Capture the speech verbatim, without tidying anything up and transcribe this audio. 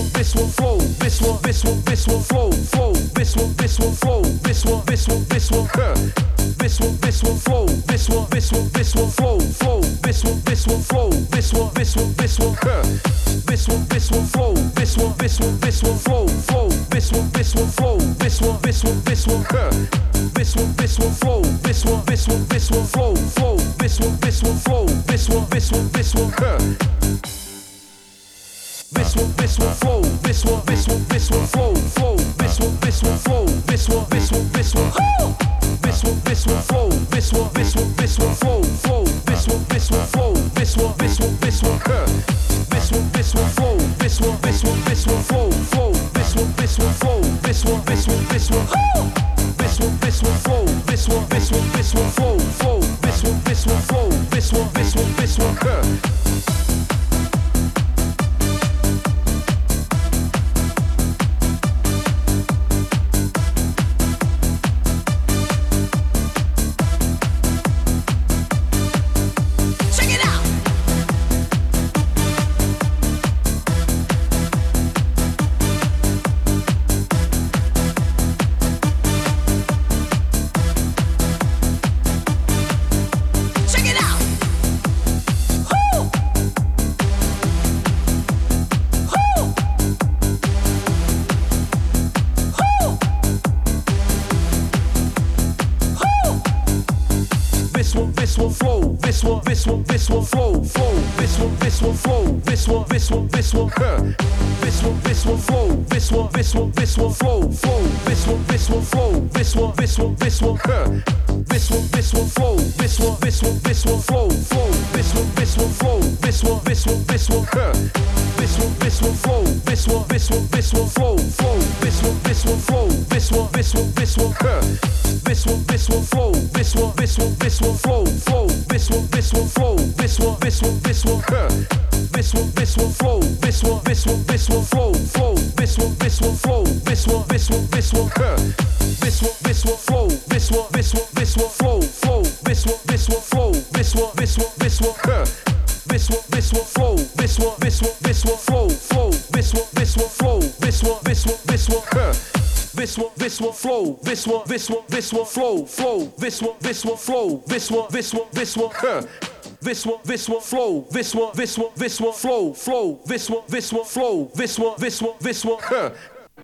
this one flow, this one, this one, this one flow, flow, this one, this one flow, this one, this one, this one, huh. This one, this one flow, this one, this one, this one flow, flow, this one, this one flow, this one, this one, this one, huh. This one, this one flow, this one, this one, this one flow, flow, this one, this one flow, this one, this one, this one, huh. This one, this one flow, this one, this one, this one flow, flow, this one, this one flow, this one, this one, this one, huh. This one, this one flow, this one, this one, this one flow, flow, this one, this one flow, this one, this one, this one, this one, this one flow, this one, this one, this one flow, flow, this one, this one flow, this one, this one, this one, huh. This one, this one flow, this one, this one, this one flow, flow, this one, this one flow, this one, this one, this one, this one, this one flow, this one, this one, this one flow, flow, this one, this one flow, this one, this one, this one, huh. This one, this one flow, this one, this one, this one flow, flow, this one, this one flow, this one, this one, this one, huh. This one, this one flow, this one, this one, this one flow, flow, this one, this one flow, this one, this one, this one, huh. This one, this one flow, this one, this one, this one flow, flow, this one, this one flow, this one, this one, this one, huh. This one, this one flow, this one, this one, this one flow, flow, this one, this one flow, this one, this one, this one, huh. This one, this one flow, this one, this one, this one flow, flow, this one, this one flow, this one, this one, this one, huh. This one, this one flow, this one, this one, this one flow, flow, this one, this one flow, this one, this one, this one, huh. This one, this one flow, this one, this one, this one flow, flow, this one, this one flow, this one, this one, this one, huh. This one, this one flow, this one, this one, this one flow, flow, this one, this one flow, this one, this one, this one, huh. This one, this one flow, this one, this one, this one flow, flow, this one, this one flow, this one, this one, this one, huh. This one, this one flow, this one, this one, this one flow, flow, this one, this one flow, this one, this one, this one, huh.